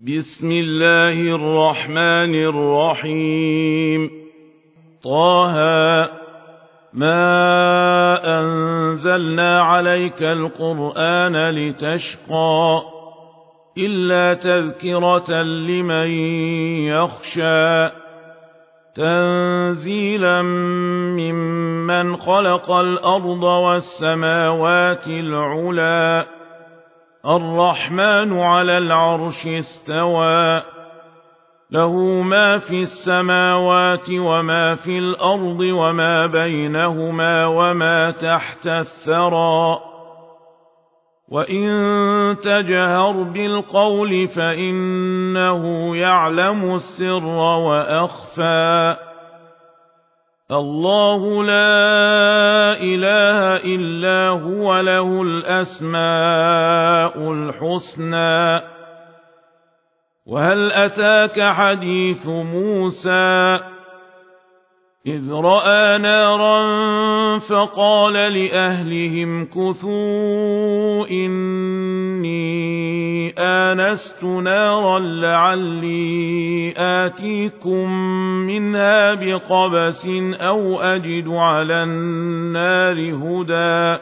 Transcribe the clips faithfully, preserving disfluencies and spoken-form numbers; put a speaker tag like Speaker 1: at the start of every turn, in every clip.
Speaker 1: بسم الله الرحمن الرحيم طه ما أنزلنا عليك القرآن لتشقى إلا تذكرة لمن يخشى تنزيلا ممن خلق الأرض والسماوات العلى الرحمن على العرش استوى له ما في السماوات وما في الأرض وما بينهما وما تحت الثرى وإن تجهر بالقول فإنه يعلم السر وأخفى الله لا إله إلا هو له الأسماء الحسنى وهل أتاك حديث موسى إذ رأى نارا فقال لأهلهم كثوا إني آنست نارا لعلي آتيكم منها بقبس أو أجد على النار هدى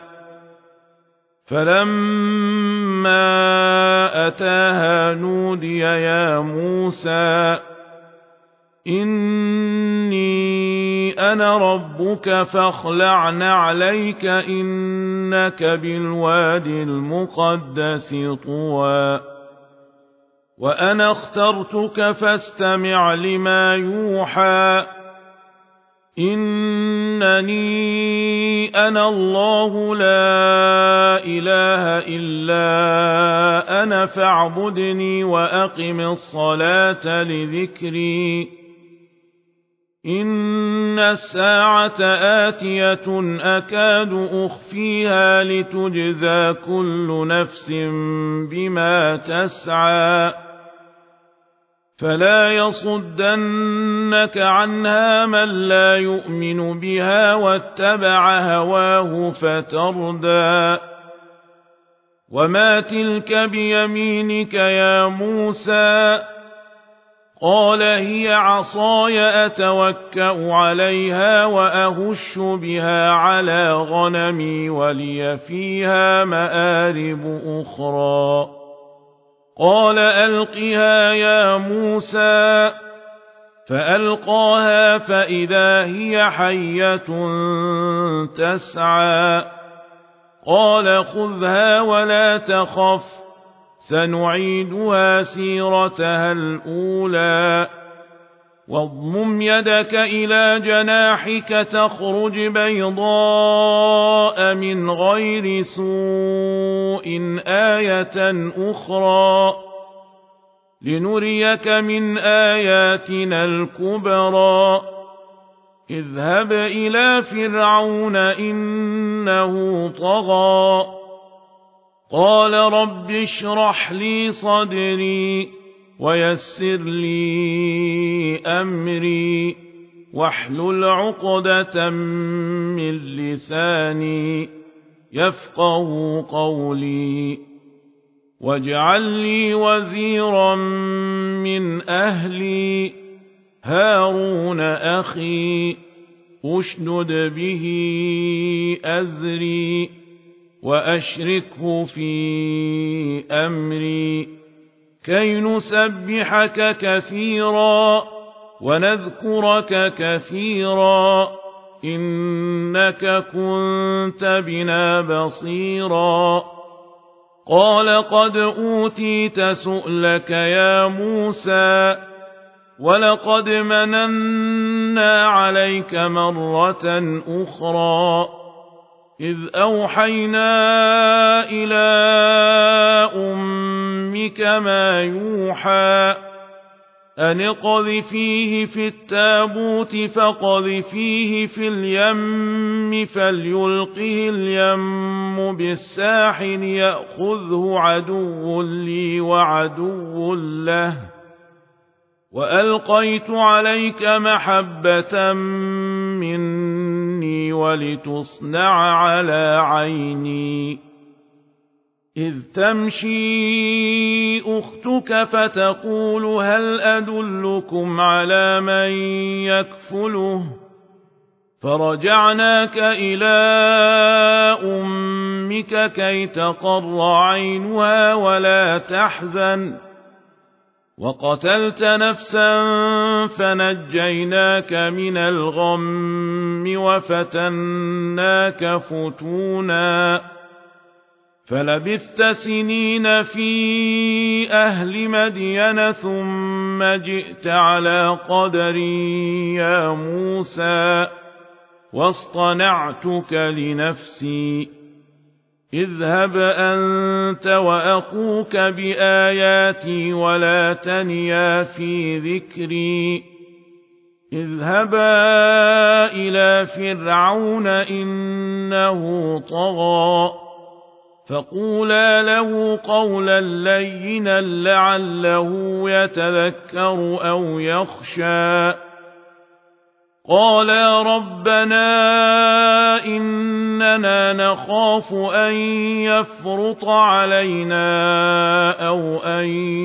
Speaker 1: فلما أتاها نودي يا موسى إني أنا ربك فاخلع نعليك إنك بالواد المقدس طوى وأنا اخترتك فاستمع لما يوحى إنني أنا الله لا إله إلا أنا فاعبدني وأقم الصلاة لذكري إن الساعة آتية أكاد أخفيها لتجزى كل نفس بما تسعى فلا يصدنك عنها من لا يؤمن بها واتبع هواه فتردى وما تلك بيمينك يا موسى قال هي عصاي أتوكأ عليها وأهش بها على غنمي ولي فيها مآرب أخرى قال ألقها يا موسى فألقاها فإذا هي حية تسعى قال خذها ولا تخف سنعيدها سيرتها الأولى واضمم يدك إلى جناحك تخرج بيضاء من غير سوء آية أخرى لنريك من آياتنا الكبرى اذهب إلى فرعون إنه طغى قال رب اشرح لي صدري ويسر لي أمري واحلل عقدة من لساني يفقه قولي واجعل لي وزيرا من أهلي هارون أخي أشدد به أزري وأشركه في أمري كي نسبحك كثيرا ونذكرك كثيرا إنك كنت بنا بصيرا قال قد أوتيت سؤلك يا موسى ولقد مننا عليك مرة أخرى إذ أوحينا إلى أمك ما يوحى أن اقذفيه في التابوت فاقذفيه في اليم فليلقه اليم بالساحل يأخذه عدو لي وعدو له وألقيت عليك محبة مني ولتصنع على عيني إذ تمشي أختك فتقول هل أدلكم على من يكفله فرجعناك إلى أمك كي تقر عينها ولا تحزن وقتلت نفسا فنجيناك من الغم وفتناك فتونا فلبثت سنين في أهل مدين ثم جئت على قدري يا موسى واصطنعتك لنفسي اذهب أنت وأخوك بآياتي ولا تنيا في ذكري اذهبا إلى فرعون إنه طغى فقولا له قولا لينا لعله يتذكر أو يخشى قالا ربنا إننا نخاف أن يفرط علينا أو أن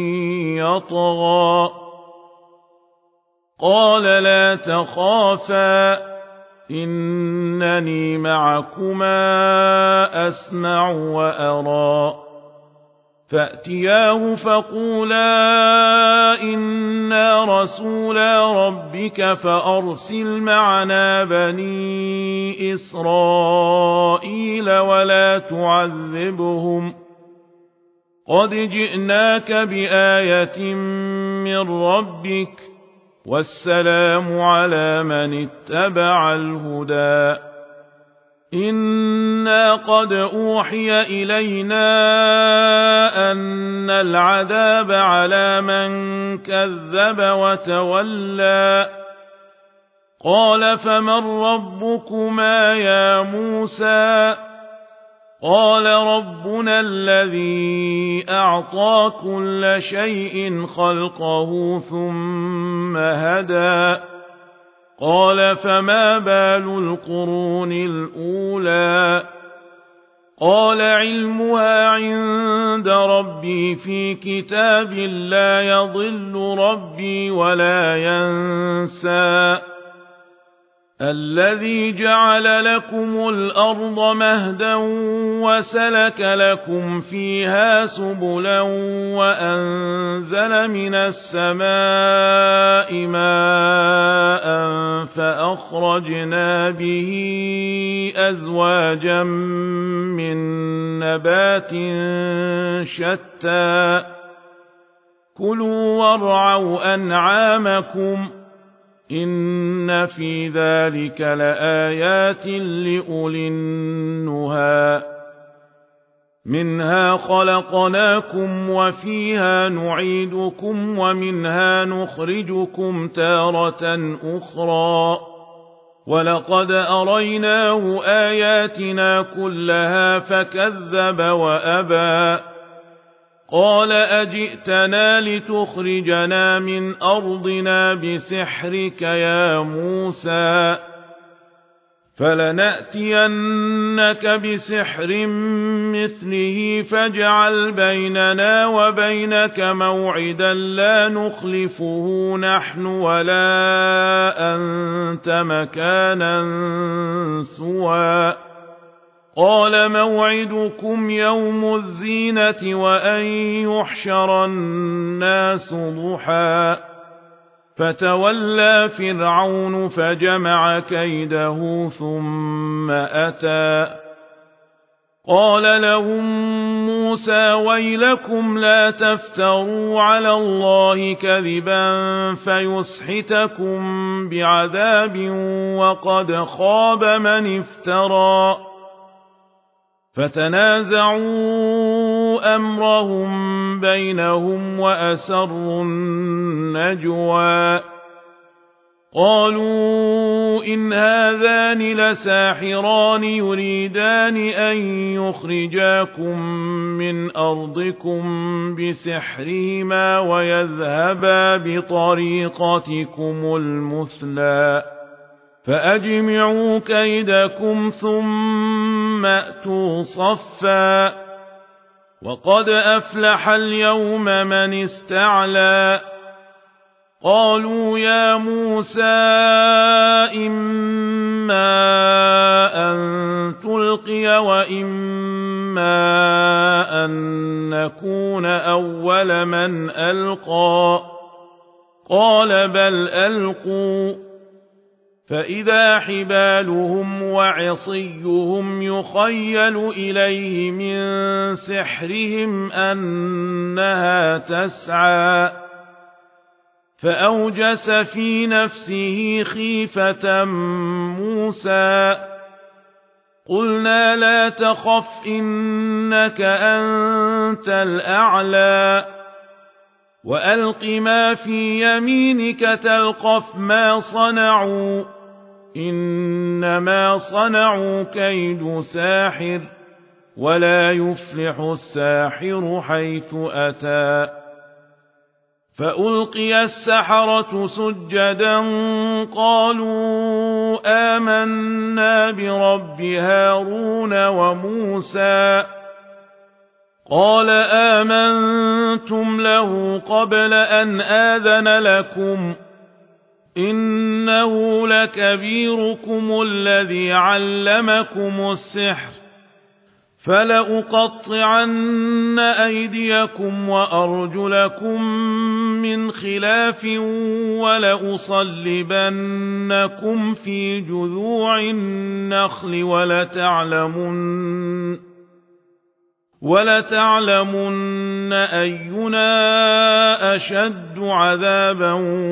Speaker 1: يطغى قال لا تخافا إنني معكما أسمع وأرى فأتياه فقولا إنا رسولا ربك فأرسل معنا بني إسرائيل ولا تعذبهم قد جئناك بآية من ربك والسلام على من اتبع الهدى إنا قد أوحي إلينا أن العذاب على من كذب وتولى قال فمن ربكما يا موسى قال ربنا الذي أعطى كل شيء خلقه ثم هدى قال فما بال القرون الأولى قال علمها عند ربي في كتاب لا يضل ربي ولا ينسى الذي جعل لكم الأرض مهدا وسلك لكم فيها سبلا وأنزل من السماء ماء فأخرجنا به أزواجا من نبات شتى كلوا وارعوا أنعامكم إن في ذلك لآيات لأولي النهى منها خلقناكم وفيها نعيدكم ومنها نخرجكم تارة أخرى ولقد أريناه آياتنا كلها فكذب وأبى قال أجئتنا لتخرجنا من أرضنا بسحرك يا موسى فلنأتينك بسحر مثله فاجعل بيننا وبينك موعدا لا نخلفه نحن ولا أنت مكانا سوى قال موعدكم يوم الزينة وأن يحشر الناس ضحى فتولى فرعون فجمع كيده ثم أتى قال لهم موسى ويلكم لا تفتروا على الله كذبا فيسحتكم بعذاب وقد خاب من افترى فتنازعوا أمرهم بينهم وأسروا النجوى قالوا إن هذان لساحران يريدان أن يخرجاكم من أرضكم بسحرهما ويذهبا بطريقتكم المثلى فأجمعوا كيدكم ثم أتوا صفا وقد أفلح اليوم من استعلى قالوا يا موسى إما أن تلقي وإما أن نكون أول من ألقى قال بل ألقوا فإذا حبالهم وعصيهم يخيل إليه من سحرهم أنها تسعى فأوجس في نفسه خيفة موسى قلنا لا تخف إنك أنت الأعلى وألق ما في يمينك تلقف ما صنعوا إنما صنعوا كيد ساحر ولا يفلح الساحر حيث أتى فألقي السحرة سجدا قالوا آمنا برب هارون وموسى قال آمنتم له قبل أن آذن لكم إنه لكبيركم الذي علمكم السحر فلأقطعن أيديكم وأرجلكم من خلاف ولأصلبنكم في جذوع النخل ولتعلمن ولتعلمن أينا أشد عذابا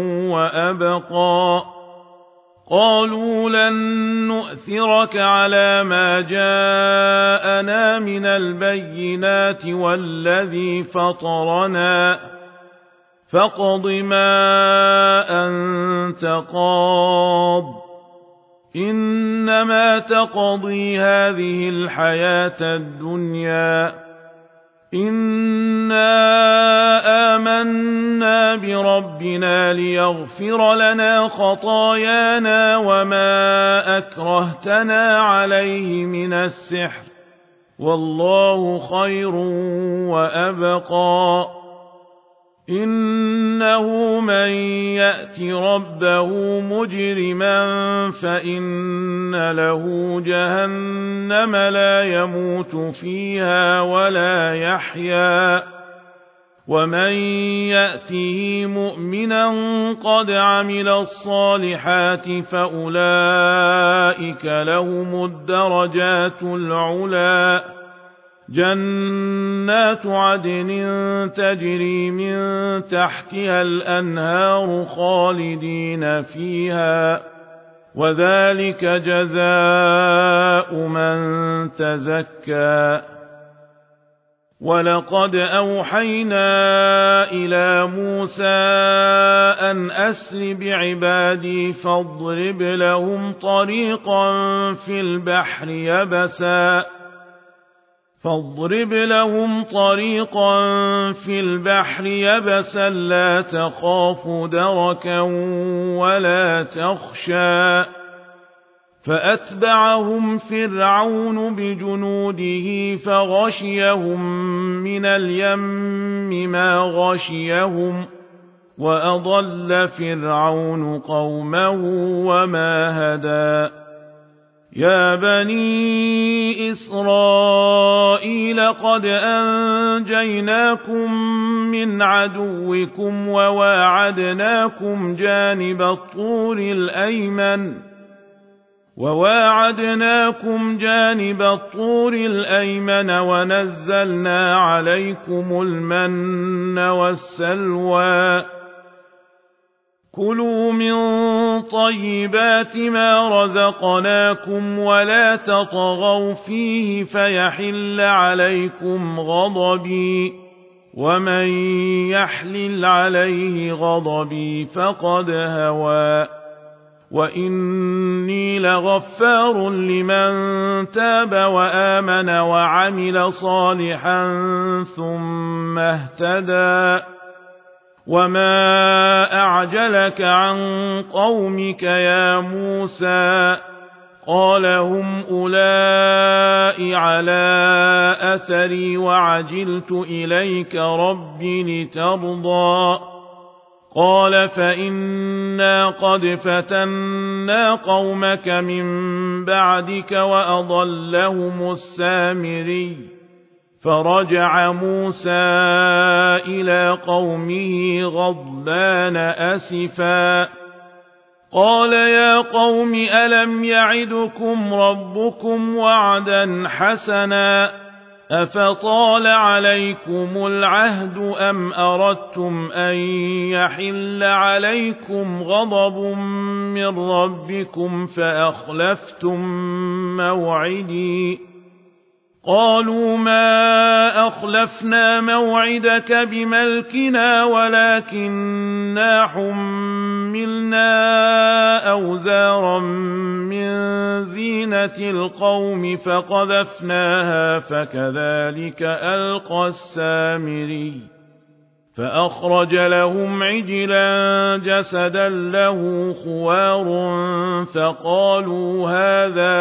Speaker 1: وأبقى قالوا لن نؤثرك على ما جاءنا من البينات والذي فطرنا فاقض ما أنت قاض إنما تقضي هذه الحياة الدنيا إنا آمنا بربنا ليغفر لنا خطايانا وما أكرهتنا عليه من السحر والله خير وأبقى إنه من يأت ربه مجرما فإن له جهنم لا يموت فيها ولا يحيا ومن يأته مؤمنا قد عمل الصالحات فأولئك لهم الدرجات العلى جنات عدن تجري من تحتها الأنهار خالدين فيها وذلك جزاء من تزكى ولقد أوحينا إلى موسى أن أسر بعبادي فاضرب لهم طريقا في البحر يبسا فاضرب لهم طريقا في البحر يبسا لا تخاف دركا ولا تخشى فأتبعهم فرعون بجنوده فغشيهم من اليم ما غشيهم وأضل فرعون قومه وما هدى يا بني إسرائيل قد أنجيناكم من عدوكم وواعدناكم جانب الطور الأيمن وواعدناكم جانب الطور الأيمن ونزلنا عليكم المن والسلوى كلوا من طيبات ما رزقناكم ولا تطغوا فيه فيحل عليكم غضبي ومن يحلل عليه غضبي فقد هوى وإني لغفار لمن تاب وآمن وعمل صالحا ثم اهتدى وما أعجلك عن قومك يا موسى قال هم أولئك على أثري وعجلت إليك رب لترضى قال فإنا قد فتنا قومك من بعدك وأضلهم السامري فرجع موسى إلى قومه غضبان أسفا قال يا قوم ألم يعدكم ربكم وعدا حسنا أفطال عليكم العهد أم أردتم أن يحل عليكم غضب من ربكم فأخلفتم موعدي قالوا ما أخلفنا موعدك بملكنا ولكننا حملنا أوزارا من زينة القوم فقذفناها فكذلك ألقى السامري فأخرج لهم عجلا جسدا له خوار فقالوا هذا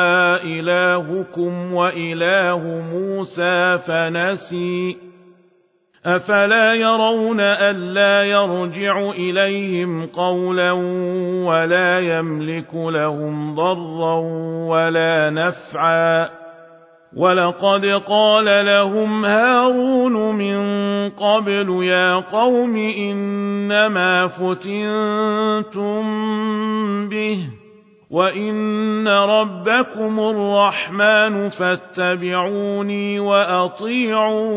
Speaker 1: إلهكم وإله موسى فنسي أفلا يرون ألا يرجع إليهم قولا ولا يملك لهم ضرا ولا نفعا ولقد قال لهم هارون من قبل يا قوم إنما فتنتم به وإن ربكم الرحمن فاتبعوني وأطيعوا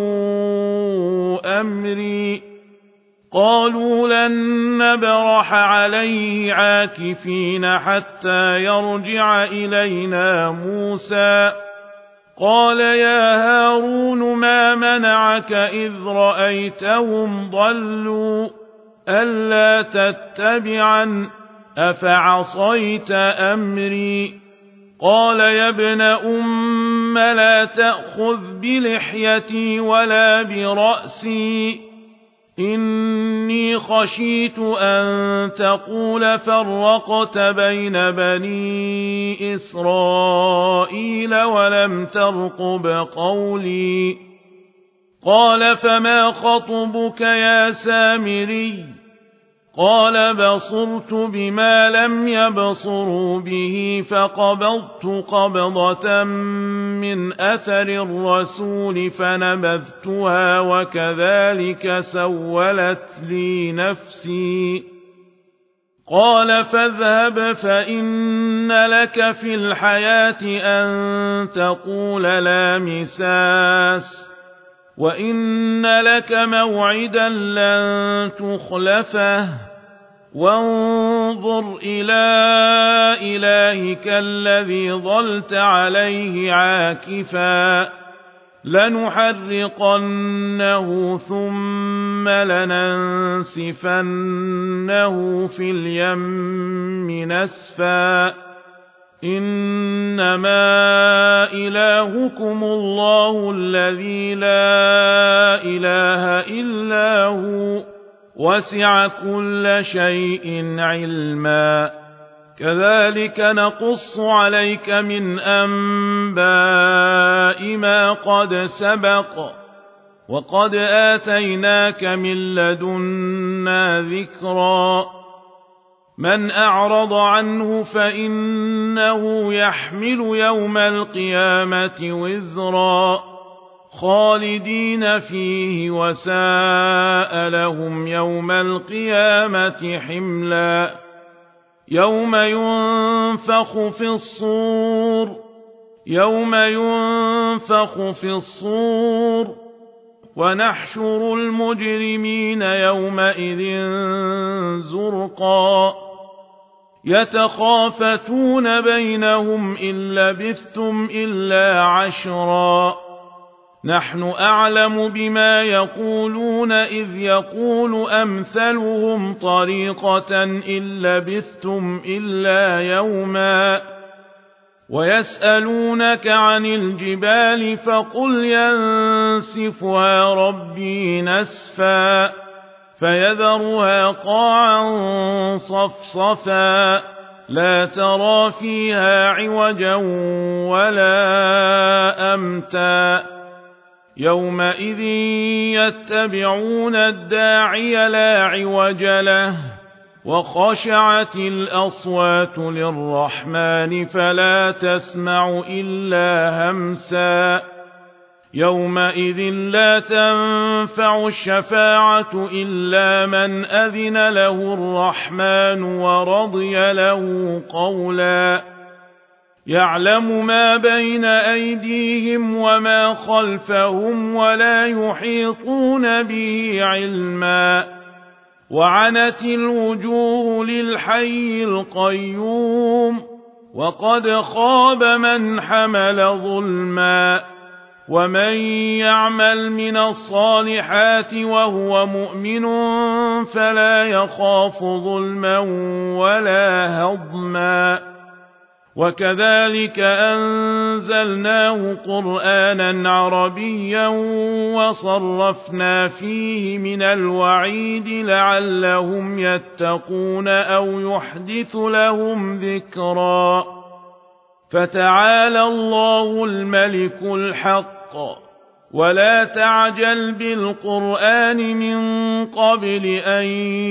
Speaker 1: أمري قالوا لن نبرح عليه عاكفين حتى يرجع إلينا موسى قال يا هارون ما منعك إذ رأيتهم ضلوا ألا تتبعا أفعصيت أمري قال يا ابن أم لا تأخذ بلحيتي ولا برأسي إني خشيت أن تقول فرقت بين بني إسرائيل ولم ترقب قولي قال فما خطبك يا سامري قال بصرت بما لم يبصروا به فقبضت قبضة من أثر الرسول فنبذتها وكذلك سولت لي نفسي قال فاذهب فإن لك في الحياة أن تقول لا مساس وإن لك موعدا لن تخلفه وانظر إلى إلهك الذي ظلت عليه عاكفا لنحرقنه ثم لننسفنه في اليم نسفا إنما إلهكم الله الذي لا إله إلا هو وسع كل شيء علما كذلك نقص عليك من أنباء ما قد سبق وقد آتيناك من لدنا ذكرا من أعرض عنه فإنه يحمل يوم القيامة وزرا خالدين فيه وساء لهم يوم القيامة حملا يوم ينفخ في الصور يوم ينفخ في الصور ونحشر المجرمين يومئذ زرقا يتخافتون بينهم إن لبثتم إلا عشرا نحن أعلم بما يقولون إذ يقول أمثلهم طريقة إن لبثتم إلا يوما ويسألونك عن الجبال فقل ينسفها ربي نسفا فيذرها قاعا صفصفا لا ترى فيها عوجا ولا أمتا يومئذ يتبعون الداعي لا عوج له وخشعت الأصوات للرحمن فلا تسمع إلا همسا يومئذ لا تنفع الشفاعة إلا من أذن له الرحمن ورضي له قولا يعلم ما بين أيديهم وما خلفهم ولا يحيطون به علما وعنت الوجوه للحي القيوم وقد خاب من حمل ظلما ومن يعمل من الصالحات وهو مؤمن فلا يخاف ظلما ولا هضما وكذلك أنزلناه قرآنا عربيا وصرفنا فيه من الوعيد لعلهم يتقون أو يحدث لهم ذكرا فتعالى الله الملك الحق ولا تعجل بالقرآن من قبل أن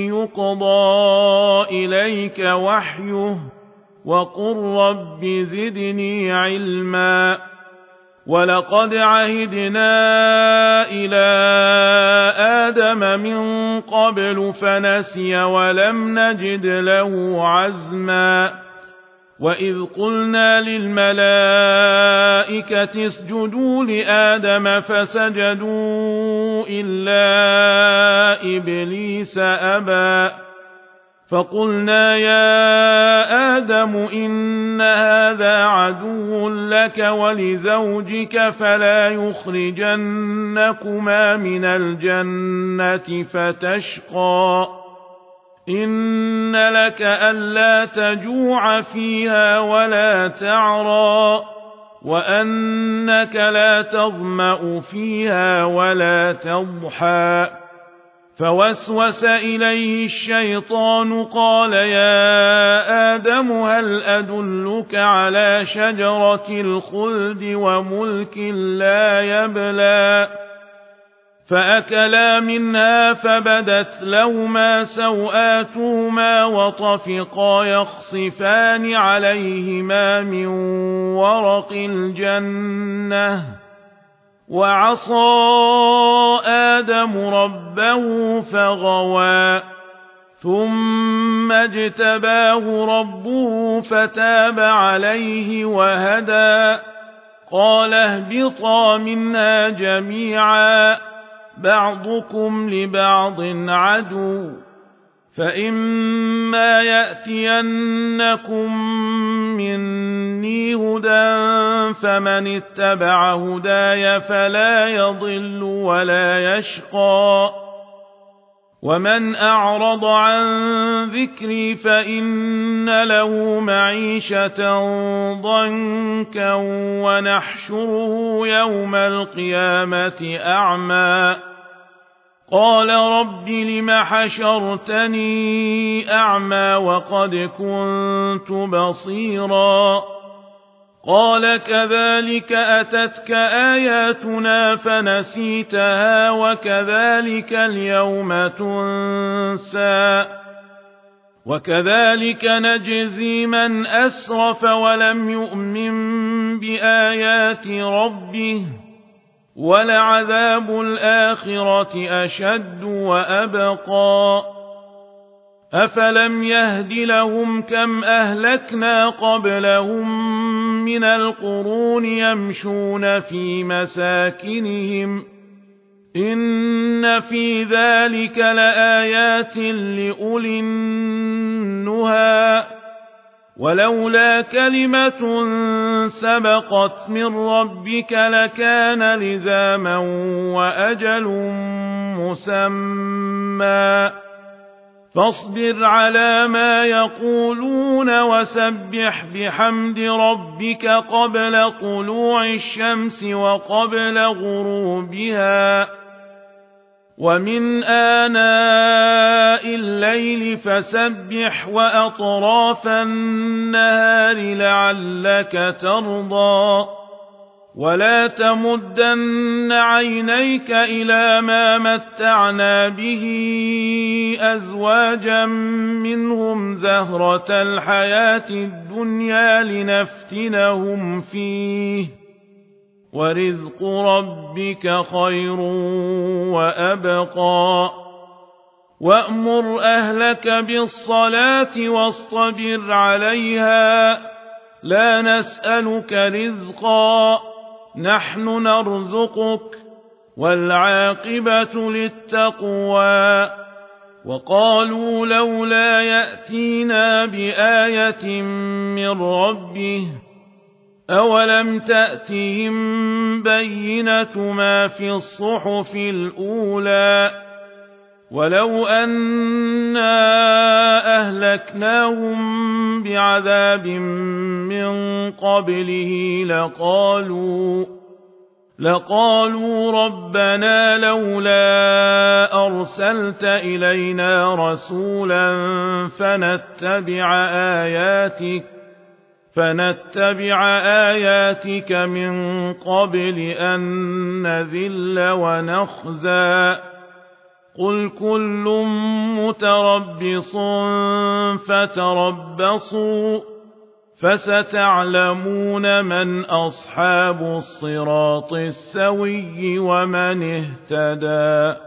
Speaker 1: يقضى إليك وحيه وقل رب زدني علما ولقد عهدنا إلى آدم من قبل فنسي ولم نجد له عزما وإذ قلنا للملائكة اسجدوا لآدم فسجدوا إلا إبليس أبى فقلنا يا آدم إن هذا عدو لك ولزوجك فلا يخرجنكما من الجنة فتشقى إن لك ألا تجوع فيها ولا تعرى وأنك لا تظمأ فيها ولا تضحى فوسوس إليه الشيطان قال يا آدم هل أدلك على شجرة الخلد وملك لا يبلى فأكلا منها فبدت لهما سوآتهما وطفقا يخصفان عليهما من ورق الجنة وعصى آدم ربه فغوى ثم اجتباه ربه فتاب عليه وهدى قال اهبطا منها جميعا بعضكم لبعض عدو فإما يأتينكم مني هدى فمن اتبع هداي فلا يضل ولا يشقى ومن أعرض عن ذكري فإن له معيشة ضنكا ونحشره يوم القيامة أعمى قال رب لم حشرتني أعمى وقد كنت بصيرا قال كذلك أتتك آياتنا فنسيتها وكذلك اليوم تنسى وكذلك نجزي من أسرف ولم يؤمن بآيات ربه ولعذاب الآخرة أشد وأبقى أفلم يهد لهم كم أهلكنا قبلهم من القرون يمشون في مساكنهم إن في ذلك لآيات لأولي النهى ولولا كلمة سبقت من ربك لكان لزاما وأجل مسمى فاصبر على ما يقولون وسبح بحمد ربك قبل طلوع الشمس وقبل غروبها ومن آناء الليل فسبح وأطراف النهار لعلك ترضى ولا تمدن عينيك إلى ما متعنا به أزواجا منهم زهرة الحياة الدنيا لنفتنهم فيه ورزق ربك خير وأبقى وأمر أهلك بالصلاة واصطبر عليها لا نسألك رزقا نحن نرزقك والعاقبة للتقوى وقالوا لولا يأتينا بآية من ربه أولم تأتهم بينة ما في الصحف الأولى ولو أنا أهلكناهم بعذاب من قبله لقالوا لقالوا ربنا لولا أرسلت إلينا رسولا فنتبع آياتك فنتبع آياتك من قبل أن نذل ونخزى قل كل متربص فتربصوا فستعلمون من أصحاب الصراط السوي ومن اهتدى